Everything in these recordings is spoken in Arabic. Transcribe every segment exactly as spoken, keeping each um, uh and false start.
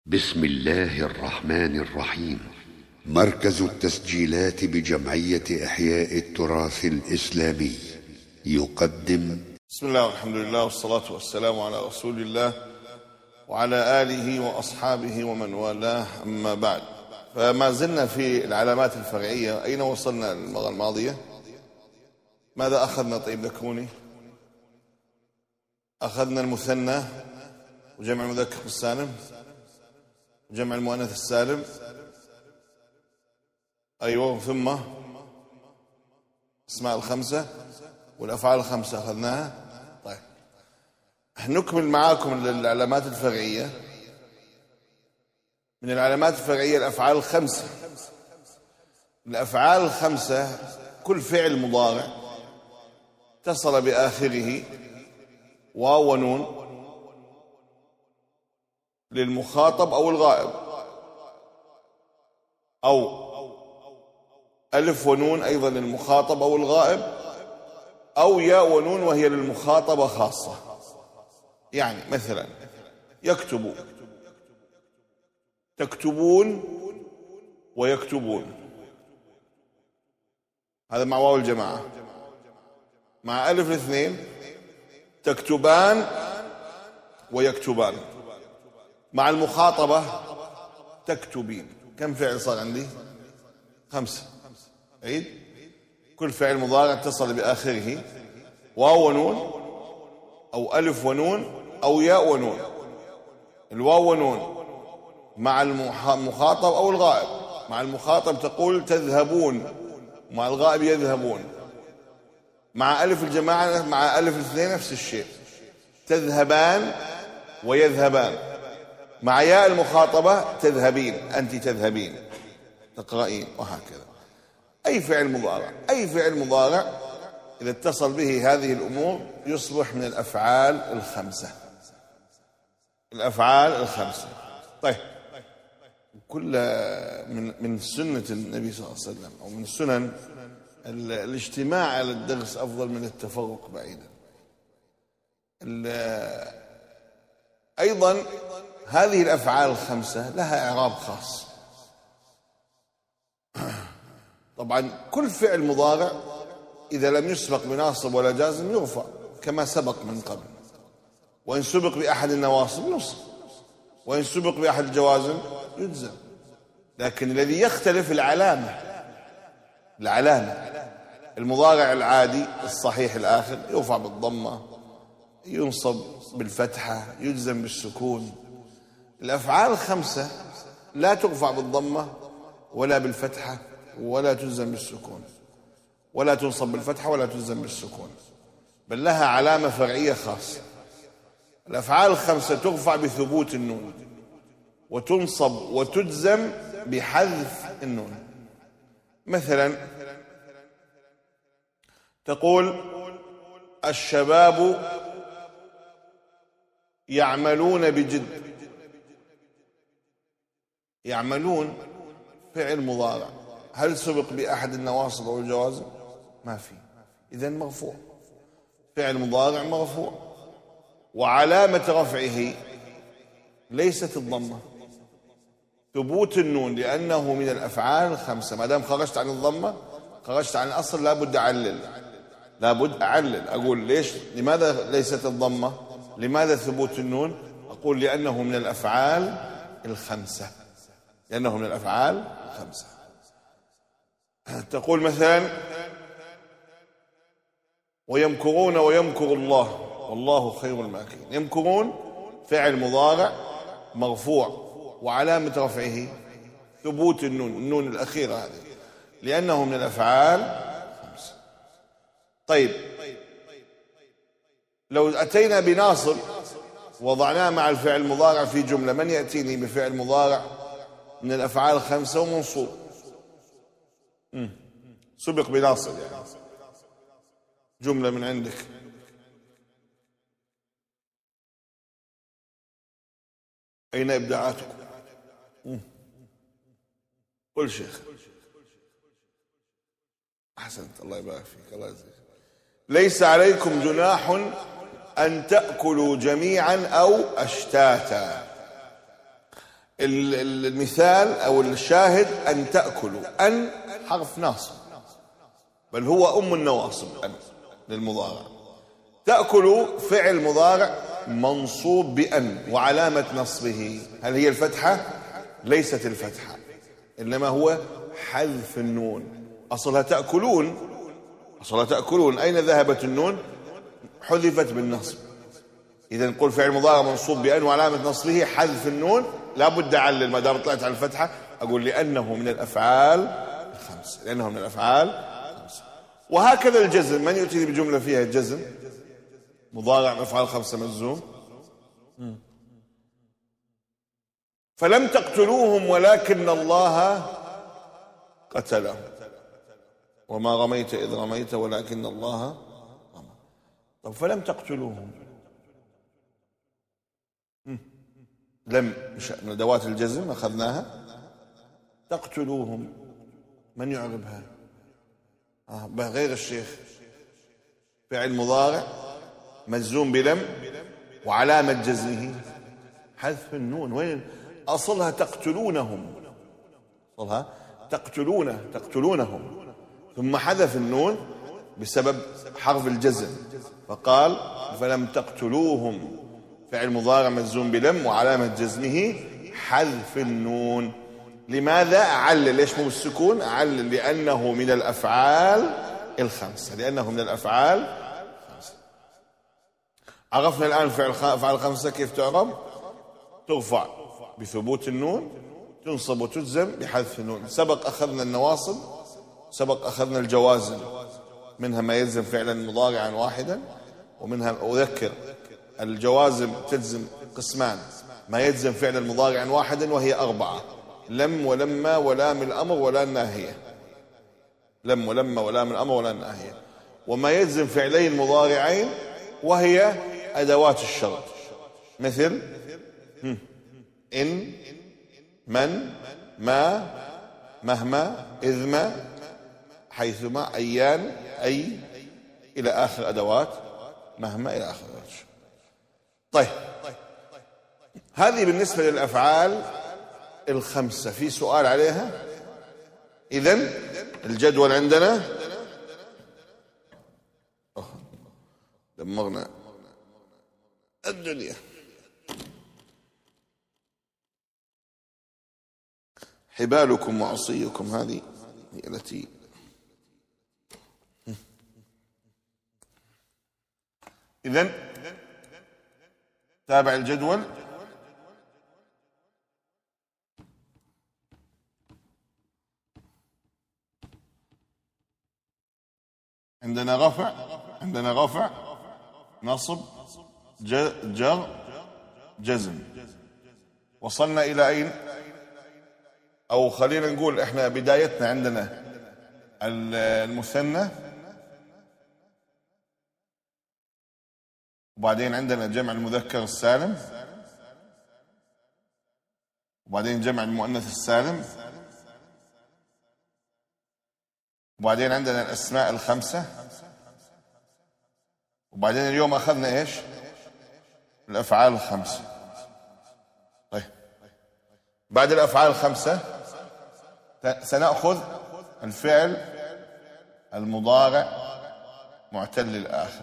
بسم الله الرحمن الرحيم. مركز التسجيلات بجمعية إحياء التراث الإسلامي يقدم. بسم الله والحمد لله والصلاة والسلام على رسول الله وعلى آله وأصحابه ومن والاه، أما بعد. فما زلنا في العلامات الفرعية. أين وصلنا المرة الماضية؟ ماذا أخذنا؟ طيب ذكروني. أخذنا المثنى وجمع المذكر السالم وجمع المؤنث السالم، أيوة، ثم اسماء الخمسة والأفعال الخمسة أخذناها. طيب نكمل معاكم العلامات الفرعية. من العلامات الفرعية الأفعال الخمسة. الأفعال الخمسة كل فعل مضارع اتصل بآخره واو ونون للمخاطب أو الغائب، أو ألف ونون أيضا للمخاطب أو الغائب، أو ياء ونون وهي للمخاطبة خاصة. يعني مثلا يكتب، تكتبون ويكتبون، هذا مع واو الجماعة. مع ألف الاثنين تكتبان ويكتبان. مع المخاطبة تكتبين. كم فعل صار عندي؟ خمسة. عيد. كل فعل مضارع اتصل بآخره واو ونون أو ألف ونون أو ياء ونون. الواو ونون مع المخاطب أو الغائب. مع المخاطب تقول تذهبون، مع الغائب يذهبون. مع ألف الجماعة مع ألف الاثنين نفس الشيء، تذهبان ويذهبان. مع ياء المخاطبة تذهبين، أنت تذهبين، تقرأين، وهكذا. أي فعل مضارع أي فعل مضارع إذا اتصل به هذه الأمور يصبح من الأفعال الخمسة. الأفعال الخمسة. طيب كل من من سنة النبي صلى الله عليه وسلم أو من سنن الاجتماع على الدرس أفضل من التفرق بعيدا. أيضا هذه الأفعال الخمسة لها إعراب خاص. طبعا كل فعل مضارع إذا لم يسبق بناصب ولا جازم يرفع كما سبق من قبل، وإن سبق بأحد النواصب ينصب، وإن سبق بأحد الجوازم يجزم. لكن الذي يختلف العلامة. العلامة المضارع العادي الصحيح الآخر يرفع بالضمة، ينصب بالفتحة، يجزم بالسكون. الأفعال الخمسة لا ترفع بالضمة ولا بالفتحة ولا تجزم بالسكون، ولا تنصب بالفتحة ولا تجزم بالسكون، بل لها علامة فرعية خاصة. الأفعال الخمسة ترفع بثبوت النون، وتنصب وتجزم بحذف النون. مثلا تقول الشباب يعملون بجد. يعملون فعل مضارع، هل سبق بأحد النواصب أو الجوازم؟ ما في، إذن مرفوع. فعل مضارع مرفوع، وعلامة رفعه ليست الضمة، ثبوت النون، لأنه من الأفعال الخمسة. ما دام خرجت عن الضمة خرجت عن الأصل، لابد أعلل لابد أعلل أقول ليش؟ لماذا ليست الضمة؟ لماذا ثبوت النون؟ أقول لأنه من الأفعال الخمسة لأنه من الأفعال الخمسة. تقول مثلا ويمكرون ويمكر الله والله خير الماكرين. يمكرون فعل مضارع مرفوع، وعلامة رفعه ثبوت النون، النون الأخيرة هذه، لأنه من الأفعال الخمسة. طيب لو أتينا بناصب وضعناه مع الفعل المضارع في جملة، من يأتيني بفعل مضارع من الأفعال الخمسة ومنصوب سبق بناصب، يعني جملة من عندك؟ أين إبداعاتكم؟ قل شيخ. أحسنت، الله يبارك فيك، الله يجزيك. ليس عليكم جناح أن تأكلوا جميعا أو أشتاتا. المثال أو الشاهد أن تأكلوا، أن حرف ناصب، بل هو أم النواصب أن للمضارع. تأكلوا فعل مضارع منصوب بأن، وعلامة نصبه هل هي الفتحة؟ ليست الفتحة، إنما هو حذف النون. أصلها تأكلون، أصلها تأكلون، أين ذهبت النون؟ حذفت بالنصب. إذا نقول فعل مضارع منصوب بأن وعلامة نصبه حذف النون، لا بد أعلل ما دام طلعت على الفتحة، أقول لأنه من الأفعال الخمس، لأنه من الأفعال الخمس. وهكذا الجزم، من يؤتي بجملة فيها الجزم؟ مضارع من أفعال خمسة مجزوم. فلم تقتلوهم ولكن الله قتلهم، وما رميت إذ رميت ولكن الله رمى. طب فلم تقتلوهم، لم من أدوات الجزم أخذناها. تقتلوهم من يعربها؟ آه غير الشيخ. فعل مضارع مجزوم بلم وعلامة جزمه حذف النون. وين أصلها؟ تقتلونهم، أصلها تقتلونه تقتلونهم، ثم حذف النون بسبب حرف الجزم، فقال فلم تقتلوهم. فعل مضارع مجزوم بلم وعلامة جزمه حذف النون. لماذا أعلل؟ ليش مو بالسكون؟ أعلل لأنه من الأفعال الخمسة، لأنه من الأفعال الخمسة. عرفنا الآن فعل أفعال الخمسة كيف تعرب؟ ترفع بثبوت النون، تنصب وتجزم بحذف النون. سبق أخذنا النواصب، سبق أخذنا الجوازم، منها ما يلزم فعلا مضارعا واحدا، ومنها أذكر الجوازم تجزم قسمان: ما يجزم فعلا مضارعا واحدا وهي أربعة: لم ولما ولام الأمر ولا الناهية، لم ولما ولام الأمر ولا الناهية. وما يجزم فعلين مضارعين وهي أدوات الشرط، مثل إن، من، ما، مهما، إذما، حيثما، أيان، أي، إلى آخر أدوات مهما، إلى آخر أدوات. طيب، هذه بالنسبة للأفعال الخمسة. في سؤال عليها؟ إذن الجدول عندنا دمرنا الدنيا. حبالكم وعصيكم هذه هي التي إذن تابع الجدول. عندنا رفع، عندنا رفع، نصب، جر، جزم. وصلنا إلى أين؟ أو خلينا نقول إحنا بدايتنا عندنا المثنى، وبعدين عندنا جمع المذكر السالم، وبعدين جمع المؤنث السالم، وبعدين عندنا الأسماء الخمسة، وبعدين اليوم أخذنا إيش؟ الأفعال الخمسة. طيب، بعد الأفعال الخمسة سنأخذ الفعل المضارع معتل الآخر،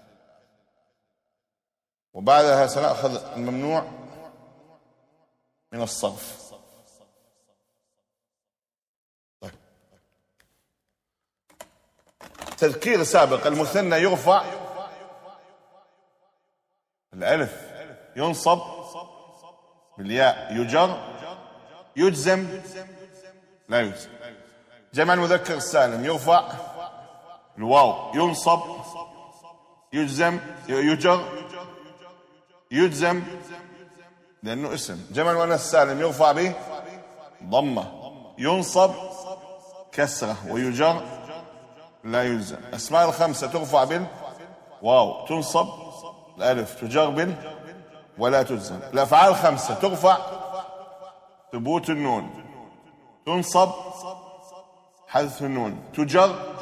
وبعدها سنأخذ الممنوع من الصرف. طيب، تذكير سابق: المثنى يرفع الألف، ينصب بالياء، يجر، يجزم لا يجزم. جمع المذكر السالم يرفع الواو، ينصب، يجزم، يجر، يجزم لأنه اسم. جمع المؤنث السالم يرفع به ضمة، ينصب كسرة، ويجر لا يجزم. أسماء الخمسة ترفع بالواو، تنصب الألف، تجر بال ولا تجزم. الأفعال الخمسة ترفع ثبوت النون، تنصب حذف النون، تجر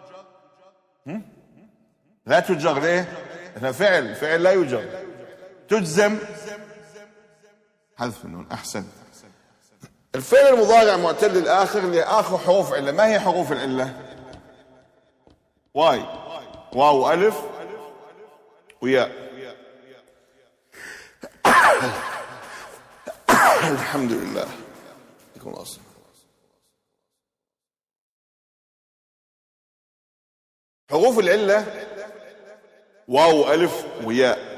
لا تجر. ليه؟ إحنا فعل فعل لا يجر. تجزم حذف النون. أحسن. الفعل المضارع معتل الآخر اللي آخر حروف علة. ما هي حروف العلة؟ واي، واو، ألف وياء. الحمد لله. يكون أصلا حروف العلة واو، ألف وياء.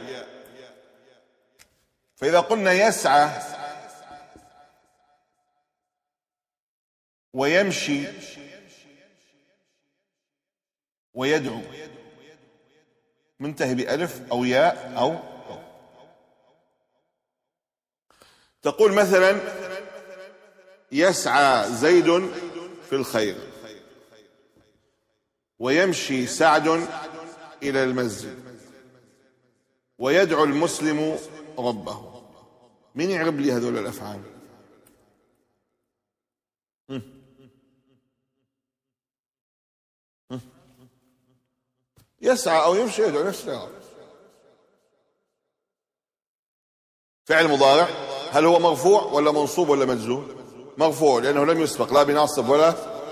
فإذا قلنا يسعى ويمشي ويدعو، منتهي بألف أو ياء أو تقول مثلا يسعى زيد في الخير، ويمشي سعد إلى المسجد، ويدعو المسلم ربه. مين يعرب لي هذول الأفعال؟ يسعى أو يمشي يدعو نفس الإعراب. فعل مضارع، هل هو مرفوع ولا منصوب ولا مجزوم؟ مرفوع لأنه لم يسبق لا بناصب ولا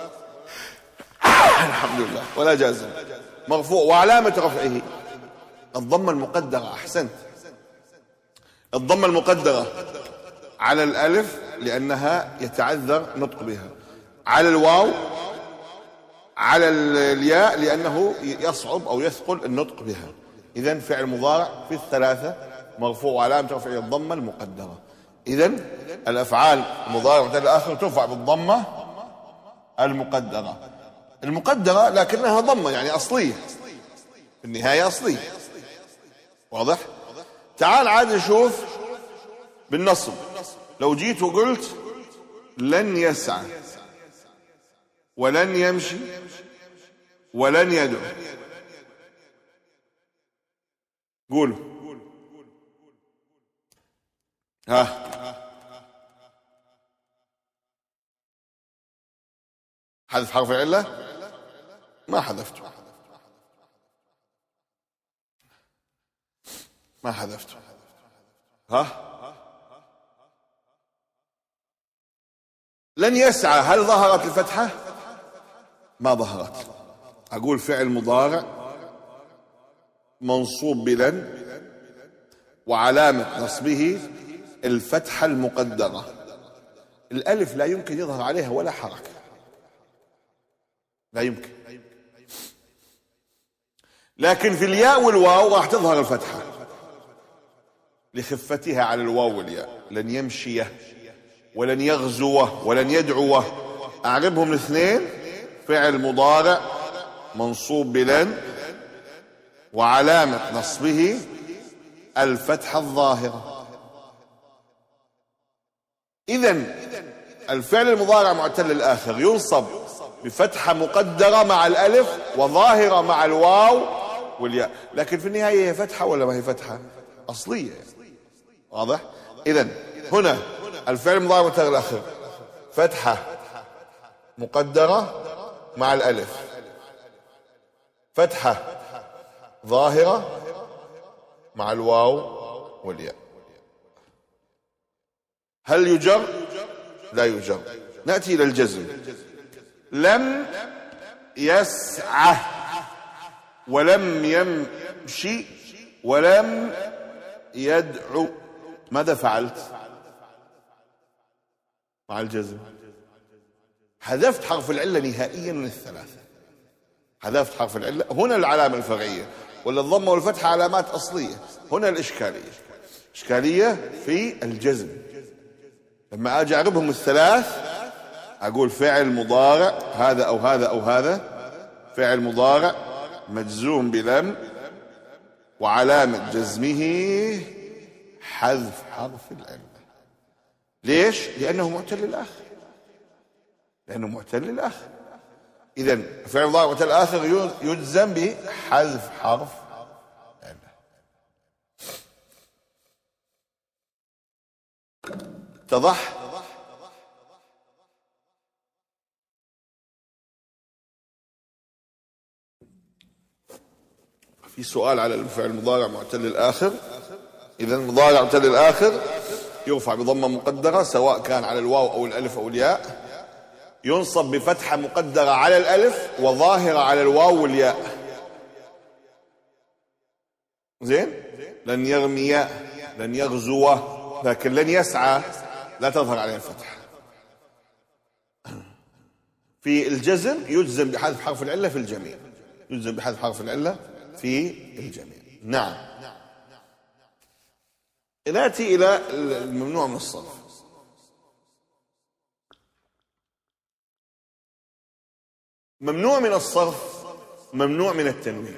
الحمد لله ولا جازم. مرفوع وعلامة رفعه الضمة المقدرة. أحسنت. الضمة المقدرة على الألف لأنها يتعذر نطق بها، على الواو، على الياء لأنه يصعب أو يثقل النطق بها. إذن فعل مضارع في الثلاثة مرفوع وعلامة رفعه الضمة المقدرة. إذن الأفعال المضارع الآخر ترفع بالضمة المقدرة المقدرة لكنها ضمة يعني أصلية، في النهاية أصلية. واضح؟ تعال عاد نشوف بالنصب. لو جيت وقلت لن يسعى ولن يمشي ولن يدعو، قولوا ها. حذف حرف العلة؟ ما حذفته، ما حذفته. ها لن يسعى، هل ظهرت الفتحة؟ ما ظهرت. أقول فعل مضارع منصوب بلن وعلامة نصبه الفتحة المقدرة. الألف لا يمكن يظهر عليها ولا حركة، لا يمكن. لكن في الياء والواو راح تظهر الفتحة لخفتها على الواو والياء. لن يمشي ولن يغزو ولن يدعو، أعربهم الاثنين فعل مضارع منصوب بلن وعلامة نصبه الفتحة الظاهرة. إذن الفعل المضارع معتل الآخر ينصب بفتحة مقدرة مع الألف وظاهرة مع الواو والياء، لكن في النهاية هي فتحة ولا ما هي فتحة أصلية. واضح؟ إذن هنا الفعل المضارع معتل الآخر فتحة مقدرة مع الألف، فتحة ظاهرة مع الواو والياء. هل يجر؟ لا يجر. نأتي إلى الجزم. لم يسعى ولم يمشي ولم يدعو، ماذا فعلت مع الجزم؟ حذفت حرف العلة نهائيا من الثلاثة. حذفت حرف العلة. هنا العلامة الفرعية، ولا الضمة والفتحة علامات أصلية. هنا الإشكالية، إشكالية في الجزم. لما أجي أعربهم الثلاث أقول فعل مضارع هذا أو هذا أو هذا، فعل مضارع مجزوم بلم وعلامة جزمه حذف حرف العلة. ليش؟ لأنه معتل الآخر، لأنه معتل الآخر. إذن فعل مضارع معتل الآخر يجزم بحذف حرف العلة. اتضح؟ في سؤال على الفعل المضارع معتل الآخر. إذن المضارع معتل الآخر يرفع بضمة مقدرة سواء كان على الواو أو الألف أو الياء، ينصب بفتحة مقدرة على الألف وظاهرة على الواو والياء. زين؟ لن يرمي، لن يغزو، لكن لن يسعى لا تظهر عليه الفتحة. في الجزم يجزم بحذف حرف العلة في الجميع، يجزم بحذف حرف العلة في الجميع. نعم. نأتي إلى الممنوع من الصرف. ممنوع من الصرف ممنوع من التنوين.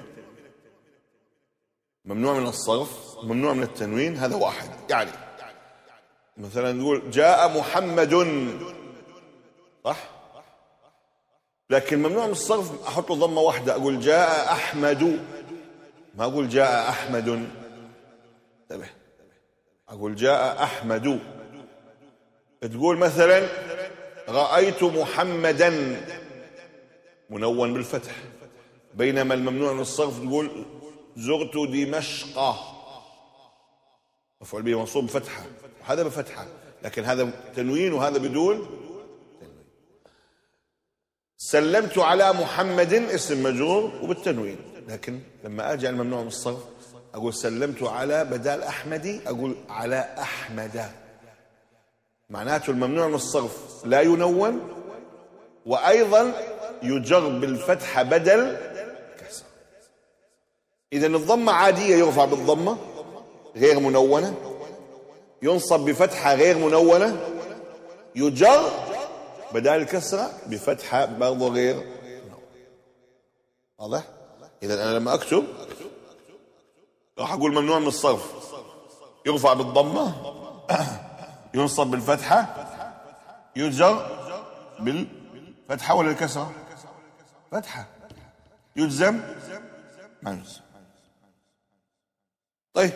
ممنوع من الصرف ممنوع من التنوين، هذا واحد. يعني مثلا نقول جاء محمد، صح؟ لكن ممنوع من الصرف أحط ضمة واحدة، أقول جاء أحمد، ما أقول جاء أحمد. انتبه، أقول جاء أحمد. تقول مثلا رأيت محمدا، منون بالفتح، بينما الممنوع من الصرف تقول زرت دمشق، مفعول به منصوب بفتحة، وهذا بفتحة، لكن هذا تنوين وهذا بدون تنوين. سلمت على محمد اسم مجرور وبالتنوين، لكن لما أجي على الممنوع من الصرف أقول سلمت على بدال أحمدي، أقول على أحمد. معناته الممنوع من الصرف لا ينون، وأيضا يجر بالفتحة بدل كسر. إذن الضمة عادية يرفع بالضمة غير منونة، ينصب بفتحة غير منونة، يجر بدال الكسرة بفتحة برضو غير منونة. واضح؟ إذن أنا لما أكتب راح أقول ممنوع من الصرف يرفع بالضمة، ينصب بالفتحة، يجر بالفتحة ولا الكسرة؟ فتحة. يجزم ما يجزم. طيب،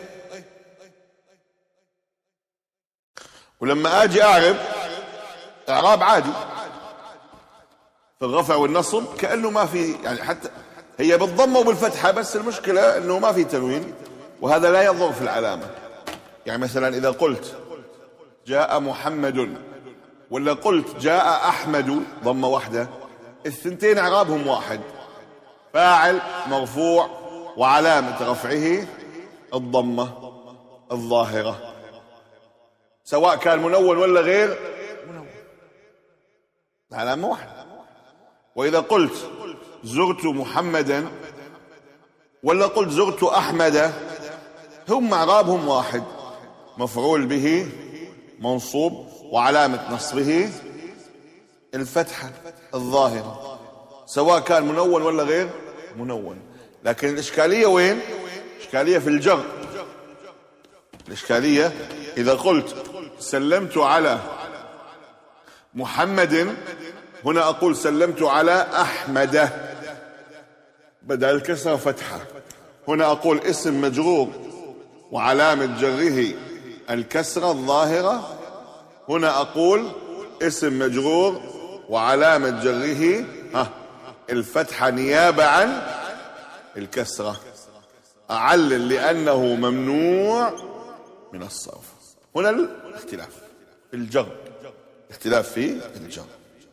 ولما أجي أعرب إعراب عادي في الرفع والنصب كأنه ما في، يعني حتى هي بالضمة وبالفتحة، بس المشكلة أنه ما في تنوين، وهذا لا يضر في العلامة. يعني مثلا إذا قلت جاء محمد ولا قلت جاء أحمد ضمة واحدة، الثنتين إعرابهم واحد، فاعل مرفوع وعلامة رفعه الضمة الظاهرة، سواء كان منون ولا غير منون، علامة واحدة. وإذا قلت زرت محمدا ولا قلت زرت أحمد، هم إعرابهم واحد، مفعول به منصوب وعلامة نصبه الفتحة الظاهرة، سواء كان منون ولا غير منون. لكن الإشكالية وين؟ الإشكالية في الجر. الإشكالية إذا قلت سلمت على محمد، هنا أقول سلمت على أحمد بدل الكسرة فتحة، هنا أقول اسم مجرور وعلامة جره الكسرة الظاهرة، هنا أقول اسم مجرور وعلامة جره ها الفتحة نيابة عن الكسرة. أعلل لأنه ممنوع من الصرف. هنا الاختلاف في الجر، اختلاف في الجر.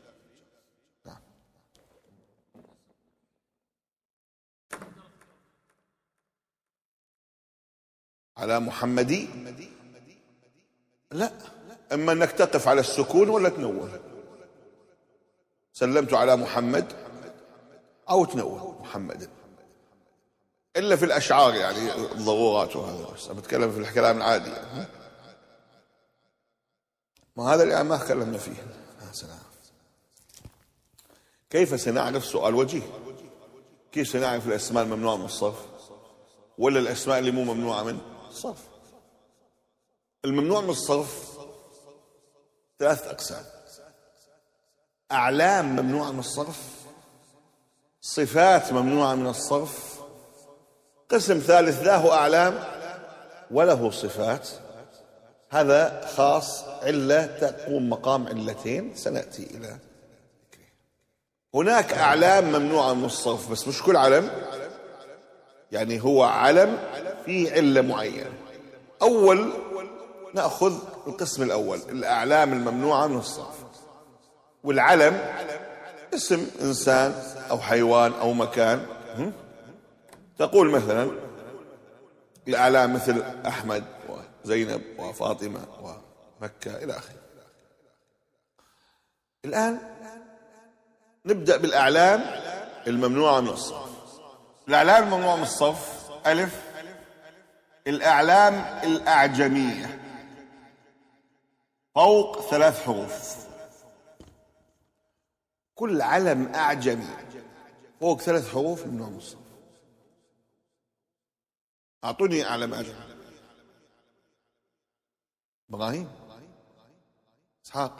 على محمدي لا، اما انك تقف على السكون ولا تنون. سلمت على محمد او تنون محمد، الا في الاشعار يعني الضرورات، وهذا بس بتكلم في الكلام العادي يعني. ما هذا اللي ما تكلمنا فيه. سلام. كيف سنعرف سؤال وجيه؟ كيف سنعرف الاسماء الممنوعه من الصرف ولا الاسماء اللي مو ممنوعه من الصرف؟ الممنوع من الصرف ثلاث أقسام: أعلام ممنوعة من الصرف، صفات ممنوعة من الصرف، قسم ثالث له أعلام وله صفات، هذا خاص علة تقوم مقام علتين سنأتي إلى. هناك أعلام ممنوعة من الصرف بس مش كل علم، يعني هو علم فيه علة معينة. أول نأخذ القسم الأول الأعلام الممنوعة من الصرف. والعلم اسم إنسان أو حيوان أو مكان. تقول مثلا الأعلام مثل أحمد وزينب وفاطمة ومكة إلى آخره. الآن نبدأ بالأعلام الممنوعة من الصرف. الأعلام الممنوعة من الصرف: ألف، الأعلام الأعجمية فوق ثلاث حروف. كل علم أعجمي فوق ثلاث حروف ممنوع من الصرف. أعطوني علم أعجمي. إبراهيم، إسحاق،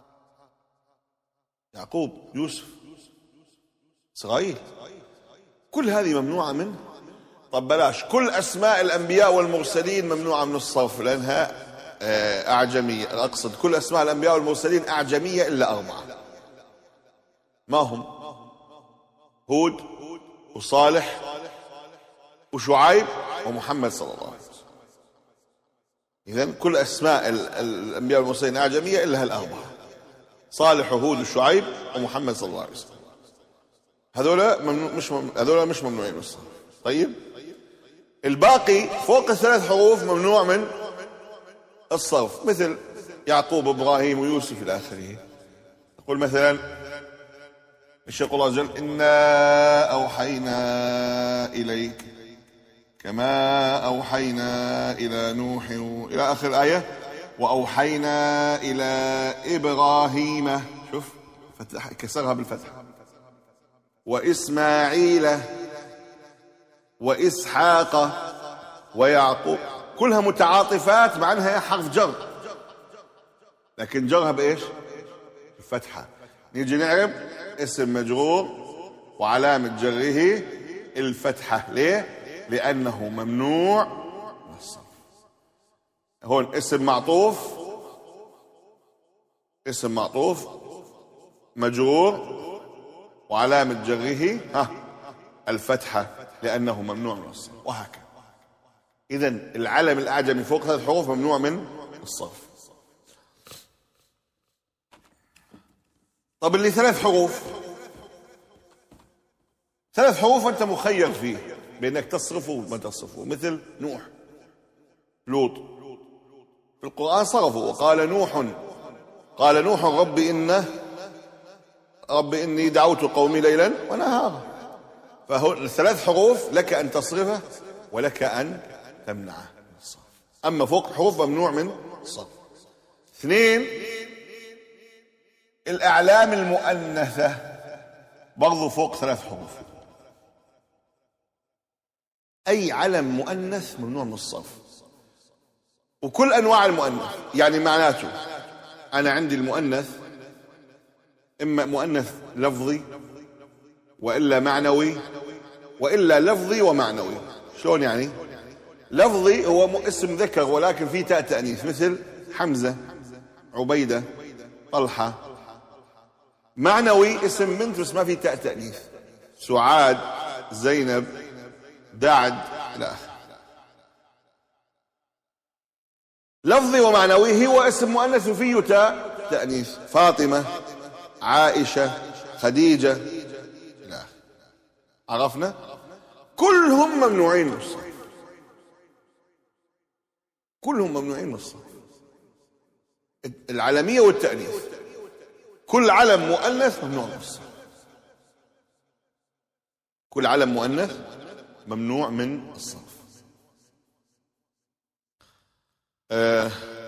يعقوب، يوسف، إسرائيل، كل هذه ممنوعة منه. طب بلاش، كل أسماء الأنبياء والمرسلين ممنوعة من الصرف لأنها أعجمية. أقصد كل أسماء الأنبياء والمرسلين أعجمية إلا أربعة. ما هم؟ هود وصالح وشعيب ومحمد صلى الله عليه وسلم. إذن كل أسماء الأنبياء والمرسلين أعجمية إلا هالأربعة: صالح وهود وشعيب ومحمد صلى الله عليه وسلم. هذولا ممنوع، مش ممنوع. هذولا مش ممنوعين من الصرف. طيب الباقي فوق الثلاث حروف ممنوع من الصرف، مثل يعقوب وابراهيم ويوسف الى اخره. يقول مثلا ايش يقول الله عز وجل: انا اوحينا اليك كما اوحينا الى نوح الى اخر الايه، واوحينا الى ابراهيم، شوف فتح كسرها بالفتحه، واسماعيل وإسحاق ويعقوب. كلها متعاطفات مع أنها حرف جر، لكن جرها بإيش؟ الفتحة. نيجي نعرف اسم مجرور وعلامة جره الفتحة. ليه؟ لأنه ممنوع من الصرف. هون اسم معطوف، اسم معطوف مجرور وعلامة جره ها الفتحة لأنه ممنوع من الصرف، وهكذا. إذن العلم الأعجمي فوق ثلاث حروف ممنوع من الصرف. طب اللي ثلاث حروف، ثلاث حروف أنت مخير فيه بأنك تصرفه وما تصرفه، مثل نوح، لوط. في القرآن صرفوا: وقال نوح قال نوح رب إنه رب إني دعوت قومي ليلا ونهارا. فهو الثلاث حروف لك أن تصرفه ولك أن تمنعه من الصرف. أما فوق حروف ممنوع من الصرف. اثنين، الأعلام المؤنثة برضو فوق ثلاث حروف. أي علم مؤنث ممنوع من الصرف، وكل أنواع المؤنث. يعني معناته أنا عندي المؤنث إما مؤنث لفظي وإلا معنوي وإلا لفظي ومعنوي. شلون يعني؟ لفظي هو اسم ذكر ولكن فيه تاء تأنيث، مثل حمزة، عبيدة، طلحة. معنوي اسم بنت بس ما فيه تاء تأنيث، سعاد، زينب، دعد إلى آخره. لفظي ومعنوي هو اسم مؤنث وفيه تاء تأنيث، فاطمة، عائشة، خديجة إلى آخره. عرفنا؟ كلهم ممنوعين من الصرف، كلهم ممنوعين من الصرف. العلمية والتأنيث، كل علم مؤنث ممنوع من الصرف، كل علم مؤنث ممنوع من الصرف. آه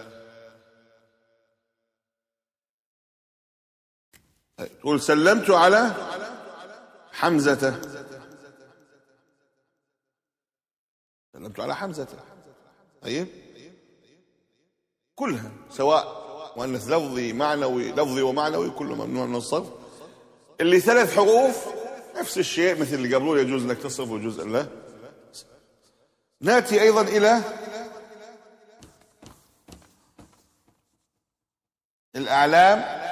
تقول سلمت على حمزة، سلمت على حمزة. طيب كلها سواء مؤنث لفظي معنوي، لفظي ومعنوي، كله ممنوع من الصرف. اللي ثلاث حروف نفس الشيء مثل اللي قبله، يجوز انك تصرف ويجوز ان لا. ناتي ايضا الى الاعلام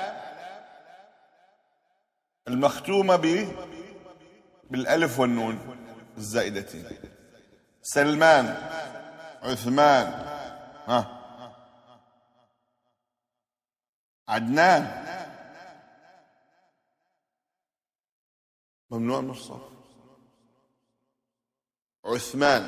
المختومة ب بالالف والنون الزائدتين: سلمان، عثمان، ها عدنان ممنوع من الصرف. عثمان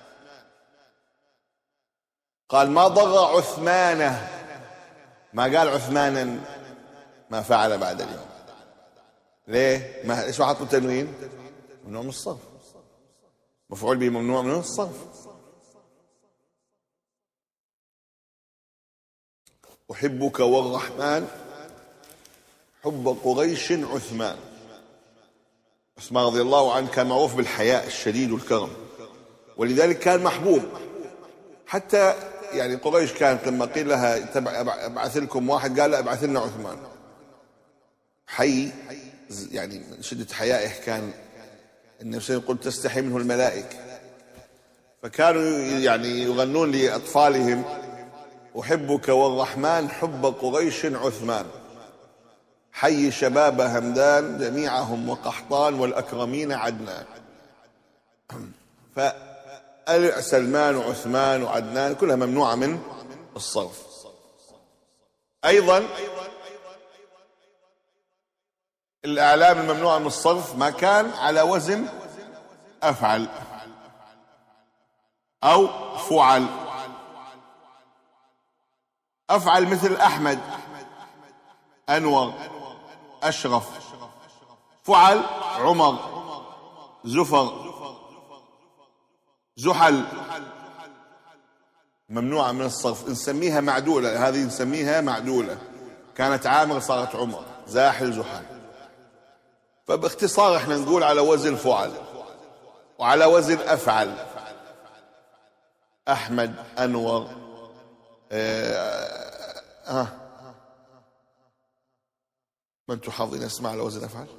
قال ما ضر عثمانه، ما قال عثمانا ما فعل بعد اليوم. ليه؟ ما ايش حطوا التنوين؟ ممنوع من الصرف، مفعول به ممنوع من الصرف. أحبك والرحمن حب قريش عثمان. عثمان رضي الله عنه كان معروف بالحياء الشديد والكرم، ولذلك كان محبوب. حتى يعني قريش كانت لما قيل لها ابعث لكم واحد، قال لا ابعث لنا عثمان. حي يعني من شدة حيائه كان النبي صلى الله عليه وسلم يقول تستحي منه الملائكة، فكانوا يعني يغنون لأطفالهم أحبك والرحمن حب قريش عثمان، حي شباب همدان جميعهم وقحطان والأكرمين عدنان. فسلمان وعثمان وعدنان كلها ممنوعة من الصرف. أيضا الأعلام الممنوعة من الصرف ما كان على وزن أفعل أو فعل. أفعل مثل أحمد، أنور، أشرف. فعل عمر، زفر، زحل، ممنوعة من الصرف. نسميها معدولة، هذه نسميها معدولة. كانت عامر صارت عمر، زاحل زحل. فباختصار احنا نقول على وزن فعل وعلى وزن أفعل. أحمد، أنور، آه آه. ما انتم حافظين اسماء على وزن أفعل؟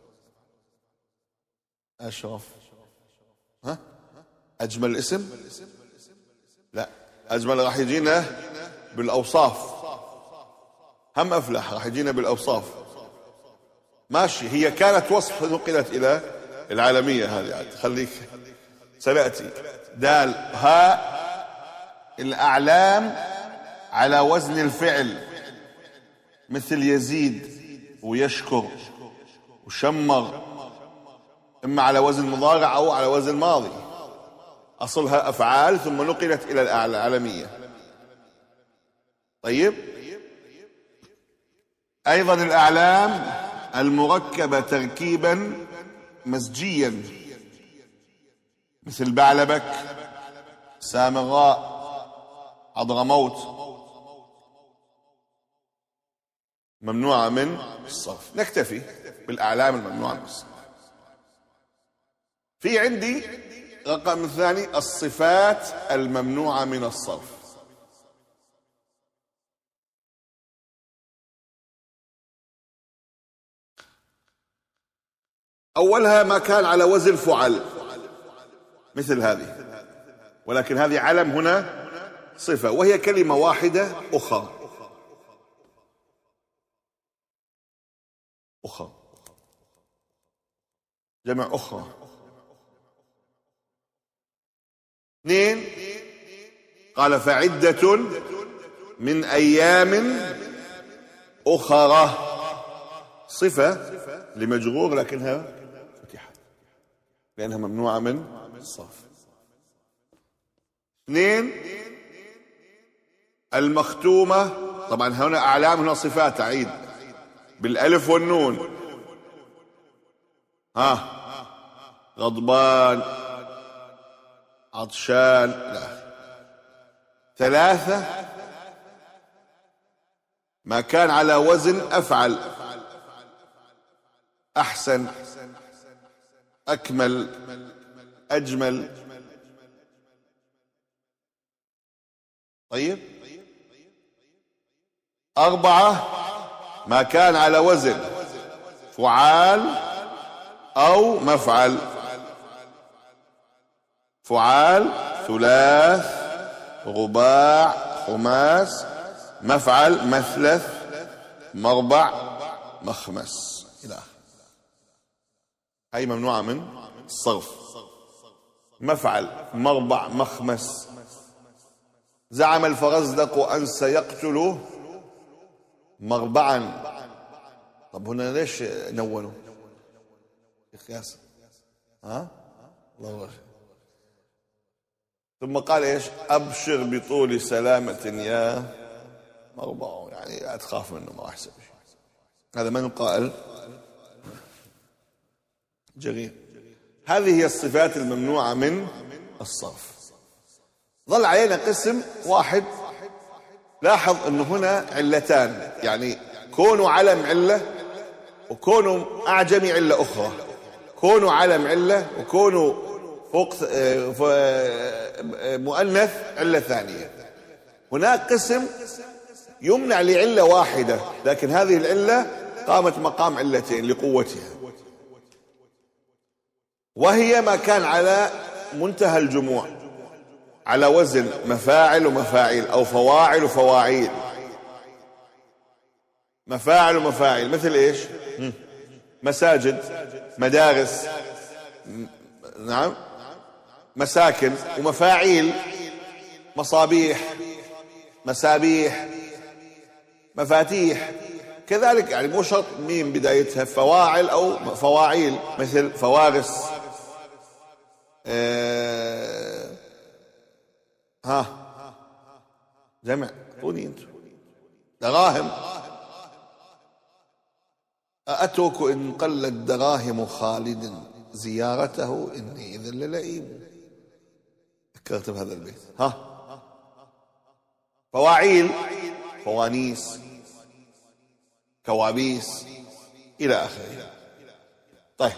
أشرف، ها؟ أجمل اسم؟ لا، أجمل راح يجينا بالأوصاف. هم أفلح راح يجينا بالأوصاف. ماشي، هي كانت وصف نقلت إلى العالمية. هذه عاد خليك سنأتي. دال ها الأعلام على وزن الفعل مثل يزيد ويشكر وشمر، إما على وزن مضارع أو على وزن ماضي. أصلها أفعال ثم نقلت إلى العالمية. طيب، أيضا الأعلام المركبة تركيبا مزجيا مثل بعلبك، سامراء، حضرموت، ممنوعة من الصرف. نكتفي بالأعلام الممنوعة من الصرف. في عندي رقم الثاني الصفات الممنوعة من الصرف. أولها ما كان على وزن فعل مثل هذه، ولكن هذه علم هنا صفة، وهي كلمة واحدة أخرى. أخرى جمع أخرى. اثنين، قال فعدة من أيام أخرى، صفة لمجرور لكنها فتحت لأنها ممنوعة من الصرف. اثنين، المختومة، طبعا هنا أعلام هنا صفات عيد بالألف والنون. ها، غضبان، عطشان. لا. ثلاثة، ما كان على وزن أفعل، أحسن، أكمل، أجمل. طيب، أربعة، ما كان على وزن فعال أو مفعل. فعال ثلاث، رباع، خماس. مفعل مثلث، مربع، مخمس إلى آخره. هي ممنوعة من الصرف. مفعل، مربع، مخمس. زعم الفرزدق أن سيقتل مربعا. طب هنا ليش نونوا ياسر؟ ها الله أكبر. ثم قال ايش؟ ابشر بطول سلامة يا مربع، يعني لا تخاف منه ما راح يسوي شيء. هذا من القائل؟ جميل. هذه هي الصفات الممنوعة من الصرف. ظل علينا قسم واحد. لاحظ انه هنا علتان، يعني كونه علم علة وكونه اعجمي علة اخرى. كونه علم علة وكونه فوق مؤنث علة ثانية. هناك قسم يمنع لعلة واحدة، لكن هذه العلة قامت مقام علتين لقوتها، وهي ما كان على منتهى الجموع، على وزن مفاعل ومفاعيل أو فواعل وفواعيل. مفاعل ومفاعيل مثل إيش؟ مساجد، مدارس، نعم، مساكن. ومفاعيل مصابيح، مسابيح، مفاتيح. كذلك يعني مو شرط ميم بدايتها، فواعل أو فواعيل مثل فوارس. آه ها جمع قولي انتم. دراهم. أأترك إن قلت دراهم خالد زيارته إني إذا للئيم. ذكرت بهذا البيت. ها فواعيل، فوانيس، كوابيس إلى آخره. طيب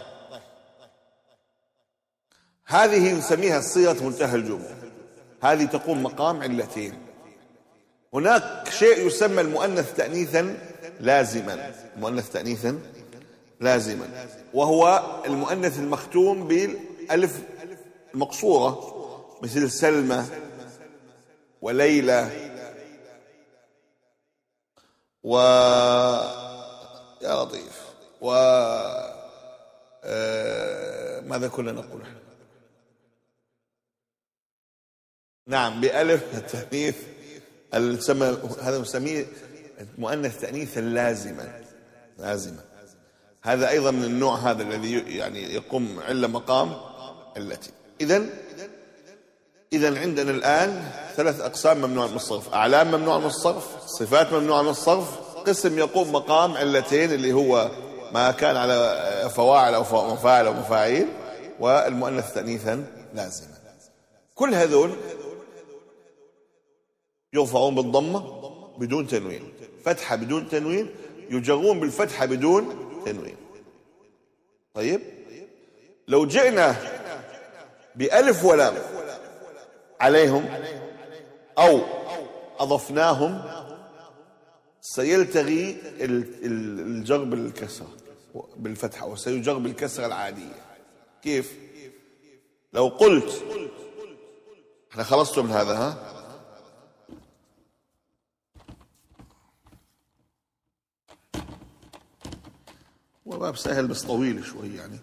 هذه نسميها صيغة منتهى الجموع. هذه تقوم مقام علتين. هناك شيء يسمى المؤنث تأنيثا لازما. المؤنث تأنيثا لازما وهو المؤنث المختوم بالألف المقصورة، مثل سلمى وليلى و يا لطيف و آه... ماذا كنا نقول؟ نعم بألف التأنيث السمى. هذا نسميه مؤنث تأنيثا لازما. لازما هذا أيضا من النوع هذا الذي يعني يقوم علة مقام علتي. إذن إذن عندنا الآن ثلاث أقسام ممنوع من الصرف: أعلام ممنوع من الصرف، صفات ممنوع من الصرف، قسم يقوم مقام علتين اللي هو ما كان على فواعل أو مفاعل أو مفاعيل، والمؤنث تأنيثا لازما. كل هذول يرفعون بالضمة بدون تنوين، فتحة بدون تنوين، يجرون بالفتحة بدون تنوين. طيب لو جئنا بألف ولام عليهم أو أضفناهم سيلتغي الجر بالكسرة بالفتحة وسيجر بالكسرة العادية. كيف؟ لو قلت احنا خلصتوا من هذا ها وباب سهل بس طويل شوي. يعني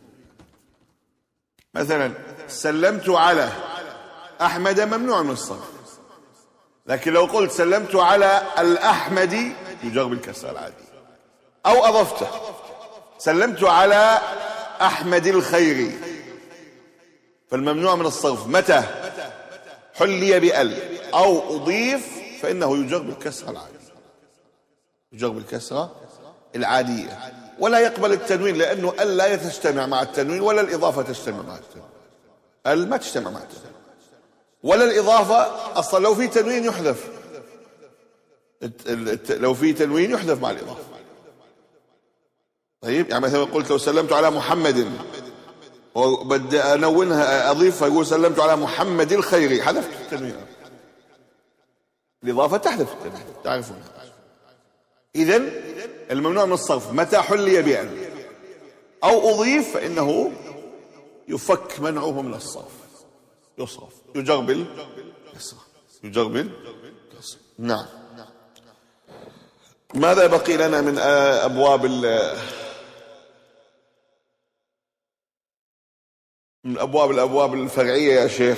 مثلا سلمت على أحمد ممنوع من الصرف، لكن لو قلت سلمت على الأحمدي يجر بالكسر العادي. أو أضفته سلمت على أحمد الخيري، فالممنوع من الصرف متى حلي بأل أو أضيف فإنه يجر بالكسر العادي، يجر بالكسرة العادية، ولا يقبل التنوين، لأنه ال لا تجتمع مع التنوين ولا الإضافة تجتمع مع التنوين. ال ما تجتمع مع التنوين ولا الإضافة. أصلا لو في تنوين يحذف، لو في تنوين يحذف مع الإضافة. طيب يعني مثلا قلت لو سلمت على محمد وبدي أنونها أضيف فيقول سلمت على محمد الخيري، حذفت التنوين. الإضافة تحذف التنوين، تعرفون. إذن الممنوع من الصرف متى حلي بأن أو أضيف فإنه يفك منعه من الصرف، يصرف، يجر بالكسرة، يجر بالكسرة. نعم. ماذا بقي لنا من أبواب من أبواب الأبواب الفرعية يا شيخ؟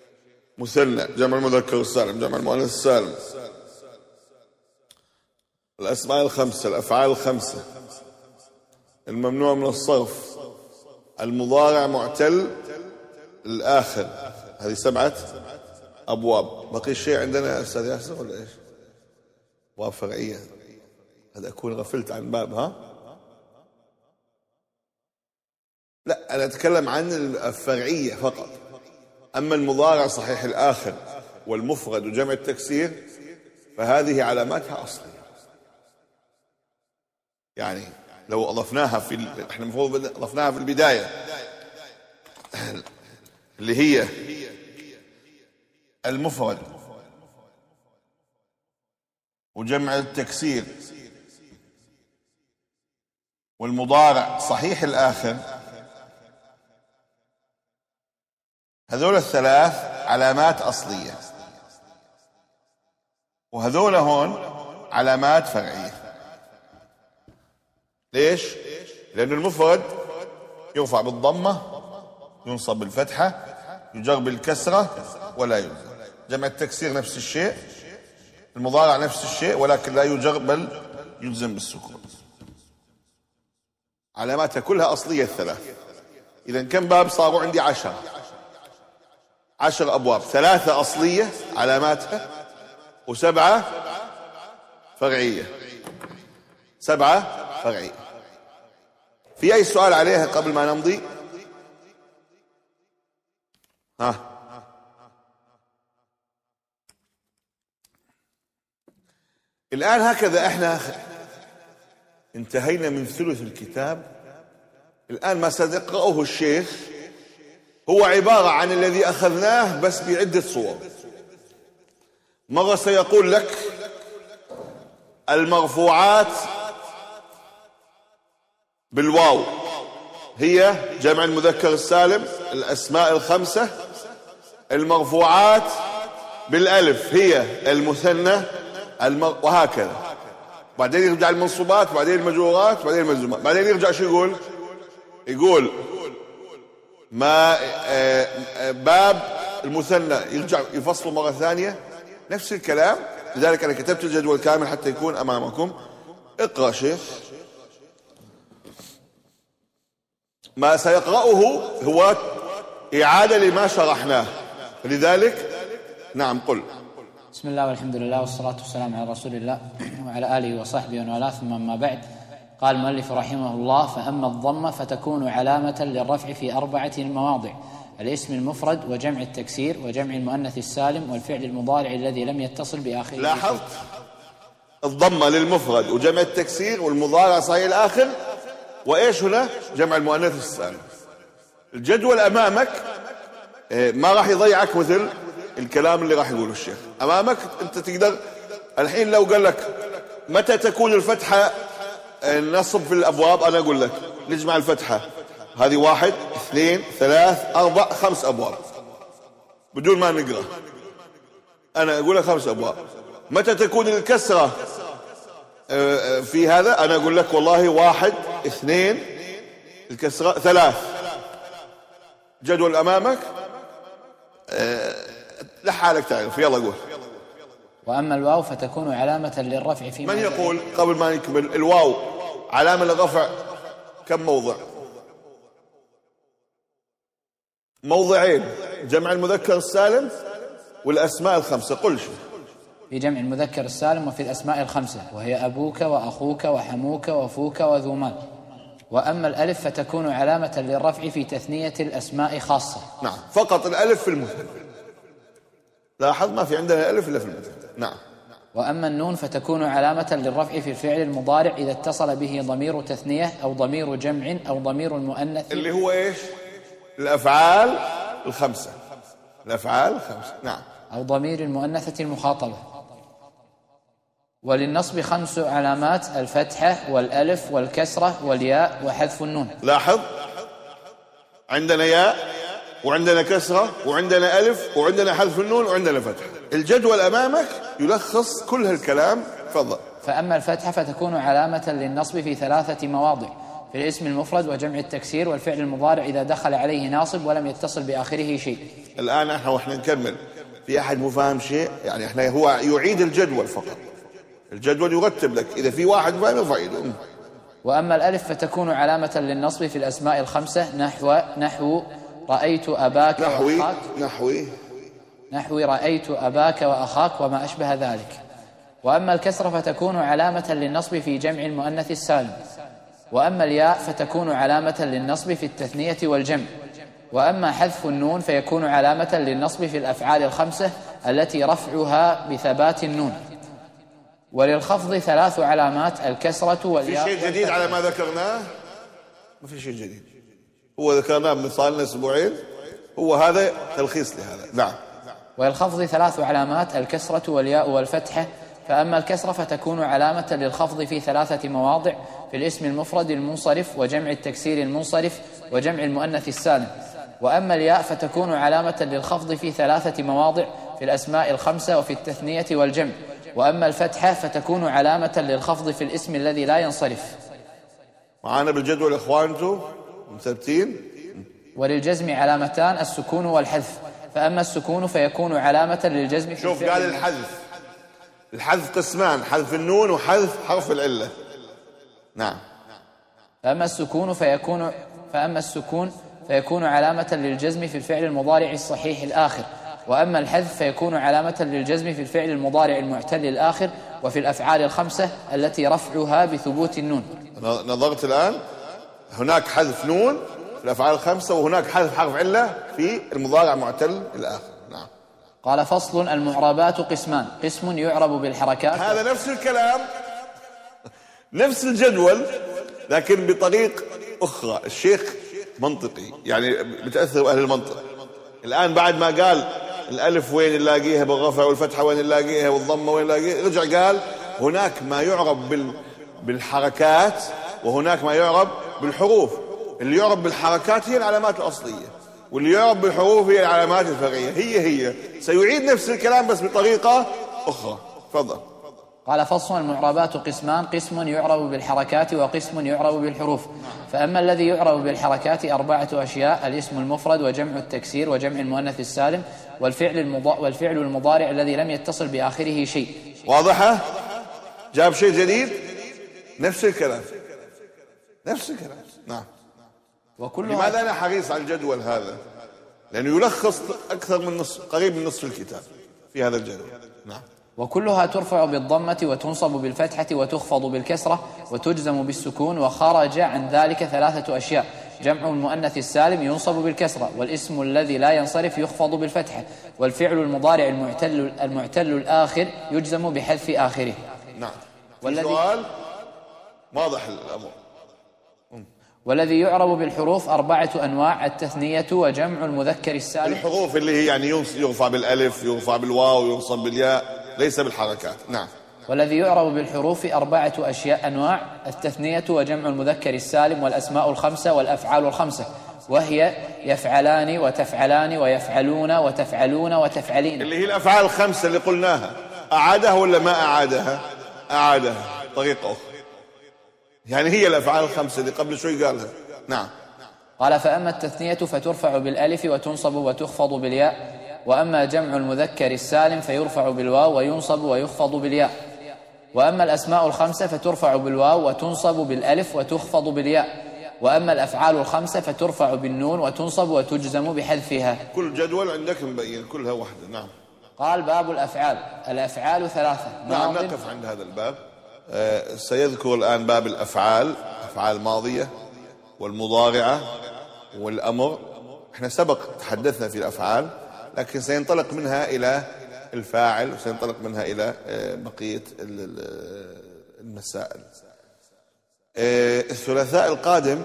مثنى، جمع المذكر السالم، جمع المؤنث السالم، الأسماء الخمسة، الأفعال الخمسة، الممنوع من الصرف، المضارع معتل الآخر، هذه سبعة أبواب. بقي شيء عندنا يا أستاذ ياسر ولا إيش؟ أبواب فرعية، هذا أكون غفلت عن باب. ها؟ لا، أنا أتكلم عن الفرعية فقط. أما المضارع صحيح الآخر والمفرد وجمع التكسير فهذه علاماتها أصلية. يعني لو أضفناها في ال... احنا المفروض أضفناها في البداية اللي هي المفرد وجمع التكسير والمضارع صحيح الآخر، هذول الثلاث علامات أصلية، وهذول هون علامات فرعية. ليش؟ لأن المفرد يرفع بالضمة، ينصب بالفتحة، يجر بالكسرة ولا يجزم. جمع التكسير نفس الشيء، المضارع نفس الشيء، ولكن لا يجر بل يجزم بالسكون. علاماتها كلها أصلية الثلاث. إذا كم باب صاروا عندي؟ عشر عشر أبواب، ثلاثة أصلية علاماتها وسبعة فرعية. سبعة فرعية. في أي سؤال عليها قبل ما نمضي؟ ها؟ الآن هكذا احنا انتهينا من ثلث الكتاب. الآن ما سيقرأه الشيخ هو عبارة عن الذي أخذناه بس بعدة صور. مرة سيقول لك المرفوعات بالواو هي جمع المذكر السالم، الأسماء الخمسة. المرفوعات بالألف هي المثنى المر... وهكذا. بعدين يرجع المنصوبات، بعدين المجرورات، بعدين المجزومات، بعدين يرجع شو يقول؟ يقول ما باب المثنى يرجع يفصله مرة ثانية، نفس الكلام. لذلك أنا كتبت الجدول كامل حتى يكون أمامكم. اقرأ شيخ. ما سيقرأه هو إعادة لما شرحناه، لذلك نعم قل. بسم الله والحمد لله والصلاة والسلام على رسول الله وعلى آله وصحبه ومن والاه، ثم ما بعد. قال المؤلف رحمه الله: فأما الضمة فتكون علامة للرفع في أربعة مواضع: الاسم المفرد وجمع التكسير وجمع المؤنث السالم والفعل المضارع الذي لم يتصل بآخره. لاحظت الضمة للمفرد وجمع التكسير والمضارع صحيح الآخر، وإيش هنا؟ جمع المؤنث السالم. الجدول أمامك ما راح يضيعك مثل الكلام اللي راح يقوله الشيخ. أمامك أنت تقدر الحين لو قال لك متى تكون الفتحة نصب في الأبواب، أنا أقول لك نجمع الفتحة هذه واحد اثنين ثلاث أربع خمس أبواب بدون ما نقرأ. أنا أقول لك خمس أبواب. متى تكون الكسرة في هذا، أنا أقول لك والله واحد اثنين الكسرة ثلاث. جدول أمامك لحالك تعرف. يلا قول. وأما الواو فتكون علامة للرفع في من يقول قبل ما نكمل؟ الواو علامة للرفع كم موضع؟ موضعين: جمع المذكر السالم والأسماء الخمسة. قل شو؟ في جمع المذكر السالم وفي الأسماء الخمسة، وهي أبوك وأخوك وحموك وفوك وذو مال. وأما الألف فتكون علامة للرفع في تثنية الأسماء خاصة. نعم، فقط الألف في المثنى. لاحظ ما في عندنا ألف إلا في المثنى. نعم. وأما النون فتكون علامة للرفع في الفعل المضارع إذا اتصل به ضمير تثنية أو ضمير جمع أو ضمير المؤنث، اللي هو إيش؟ الأفعال الخمسة. الأفعال الخمسة. نعم. أو ضمير المؤنثة المخاطبة. وللنصب خمس علامات: الفتحة والألف والكسرة والياء وحذف النون. لاحظ عندنا ياء وعندنا كسرة وعندنا ألف وعندنا حذف النون وعندنا فتحة. الجدول أمامك يلخص كل هالكلام. تفضل. فأما الفتحة فتكون علامة للنصب في ثلاثة مواضع: في الاسم المفرد وجمع التكسير والفعل المضارع إذا دخل عليه ناصب ولم يتصل بآخره شيء. الآن احنا واحنا نكمل، في أحد مو فاهم شيء؟ يعني احنا هو يعيد الجدول فقط. الجدول يرتب لك، إذا في واحد فاهم يرفع ايده. وأما الألف فتكون علامة للنصب في الأسماء الخمسة نحو نحو رأيت أباك نحوي وأخاك نحوي نحو رأيت أباك وأخاك وما أشبه ذلك. وأما الكسرة فتكون علامة للنصب في جمع المؤنث السالم. وأما الياء فتكون علامة للنصب في التثنية والجمع. وأما حذف النون فيكون علامة للنصب في الأفعال الخمسة التي رفعها بثبات النون. وللخفض ثلاث علامات: الكسرة والياء. في شيء جديد على ما ذكرناه؟ ما في شيء جديد، هو ذكرناه من صار لنا أسبوعين، هو هذا تلخيص لهذا. نعم. وللخفض ثلاث علامات: الكسرة والياء والفتحة. فأما الكسرة فتكون علامة للخفض في ثلاثة مواضع: في الاسم المفرد المنصرف وجمع التكسير المنصرف وجمع المؤنث السالم. وأما الياء فتكون علامة للخفض في ثلاثة مواضع: في الأسماء الخمسة وفي التثنية والجمع. وأما الفتحة فتكون علامة للخفض في الاسم الذي لا ينصرف. معانا بالجدول يا إخوان أنتم مثبتين؟ وللجزم علامتان: السكون والحذف. فأما السكون فيكون علامة للجزم في شوف قال الحذف، الحذف قسمان: حذف النون وحذف حرف العلة. نعم. فأما السكون فيكون فأما السكون فيكون علامة للجزم في الفعل المضارع الصحيح الآخر. وأما الحذف فيكون علامة للجزم في الفعل المضارع المعتل الآخر وفي الأفعال الخمسة التي رفعها بثبوت النون. نظرت الآن، هناك حذف نون في الأفعال الخمسة وهناك حذف حرف علة في المضارع معتل الآخر. نعم. قال: فصل: المعربات قسمان: قسم يعرب بالحركات. هذا نفس الكلام، نفس الجدول، لكن بطريق أخرى. الشيخ منطقي، يعني بتأثر أهل المنطق. الآن بعد ما قال الألف وين نلاقيها بالرفع والفتحة وين نلاقيها والضمة وين نلاقيها، رجع قال هناك ما يعرب بال بالحركات وهناك ما يعرب بالحروف. اللي يعرب بالحركات هي العلامات الأصلية، واللي يعرب بالحروف هي العلامات الفرعية. هي هي سيعيد نفس الكلام بس بطريقة أخرى. تفضل. قال: فصل: المعربات قسمان: قسم يعرب بالحركات وقسم يعرب بالحروف. فأما الذي يعرب بالحركات أربعة أشياء: الاسم المفرد وجمع التكسير وجمع المؤنث السالم والفعل المضارع, والفعل المضارع الذي لم يتصل بآخره شيء. واضحة؟ جاب شيء جديد؟ نفس الكلام، نفس الكلام. نعم. وكل لماذا أنا حريص على الجدول هذا؟ لأنه يلخص أكثر من نصف، قريب من نصف الكتاب في هذا الجدول. نعم. وكلها ترفع بالضمة وتنصب بالفتحة وتخفض بالكسرة وتجزم بالسكون. وخرج عن ذلك ثلاثة أشياء: جمع المؤنث السالم ينصب بالكسرة، والاسم الذي لا ينصرف يخفض بالفتحة، والفعل المضارع المعتل, المعتل الآخر يجزم بحذف آخره. نعم. والذي سؤال واضح الأمر. والذي يعرب بالحروف أربعة أنواع: التثنية وجمع المذكر السالم. الحروف اللي هي يعني يرفع بالألف، يرفع بالواو، ينصب بالياء، ليس بالحركات. نعم. والذي يعرب بالحروف أربعة أشياء أنواع: التثنية وجمع المذكر السالم والأسماء الخمسة والأفعال الخمسة، وهي يفعلان وتفعلان ويفعلون وتفعلون وتفعلين، اللي هي الأفعال الخمسة اللي قلناها. أعادها ولا ما أعادها؟ أعادها طريقة أخرى، يعني هي الأفعال الخمسة اللي قبل شوي قالها. نعم. قال: فأما التثنية فترفع بالألف وتنصب وتخفض بالياء. وأما جمع المذكر السالم فيرفع بالواو وينصب ويخفض بالياء. وأما الأسماء الخمسة فترفع بالواو وتنصب بالألف وتخفض بالياء. وأما الأفعال الخمسة فترفع بالنون وتنصب وتجزم بحذفها. كل جدول عندك مبين كلها واحدة. نعم. قال: باب الأفعال. الأفعال ثلاثة. نعم. نقف عند هذا الباب. آه سيذكر الآن باب الأفعال، أفعال ماضية والمضارعة والأمر. احنا سبق تحدثنا في الأفعال، لكن سينطلق منها إلى الفاعل وسينطلق منها إلى بقية المسائل. الثلاثاء القادم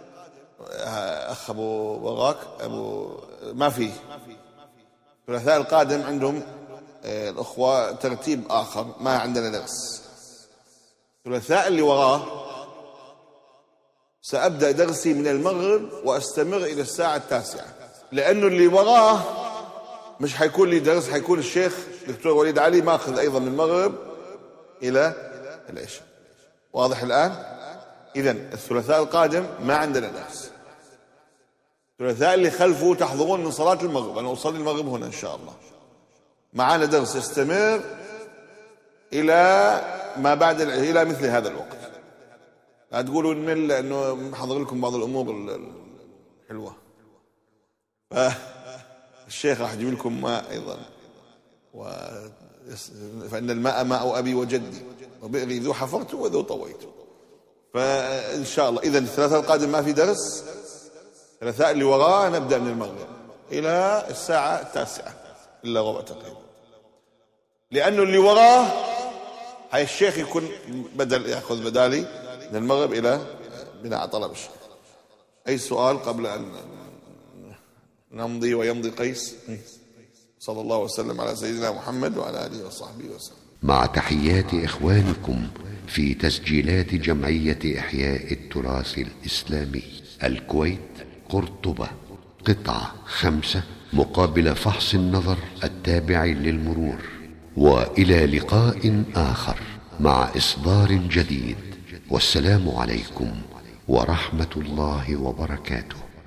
أخ أبو براك أبو ما فيه. الثلاثاء القادم عندهم الأخوة ترتيب آخر، ما عندنا درس. الثلاثاء اللي وراه سأبدأ درسي من المغرب وأستمر إلى الساعة التاسعة، لأنه اللي وراه مش حيكون لي درس، حيكون الشيخ دكتور وليد علي ماخذ أيضا من المغرب إلى العشاء. واضح الآن؟ إذن الثلاثاء القادم ما عندنا درس. الثلاثاء اللي خلفه تحضرون من صلاة المغرب، أنا أصلي المغرب هنا إن شاء الله. معانا درس يستمر إلى ما بعد إلى مثل هذا الوقت. لا تقولوا نمل لأنه حضر لكم بعض الأمور الحلوة. فالشيخ راح يجيب لكم ماء أيضا، و فإن الماء ماء أبي وجدي وبئري ذو حفرت وذو طويت. فإن شاء الله إذن الثلاثاء القادم ما في درس، الثلاثاء اللي وراه نبدأ من المغرب إلى الساعة التاسعة إلا ربع تقريبا، لأنه اللي وراه هاي الشيخ يكون بدل يأخذ بدالي من المغرب إلى بناء طلب الشيخ. أي سؤال قبل أن نمضي ويمضي قيس؟ صلى الله وسلم على سيدنا محمد وعلى آله وصحبه وسلم. مع تحيات إخوانكم في تسجيلات جمعية إحياء التراث الإسلامي الكويت، قرطبة، قطعة خمسة مقابل فحص النظر التابع للمرور. وإلى لقاء آخر مع إصدار جديد، والسلام عليكم ورحمة الله وبركاته.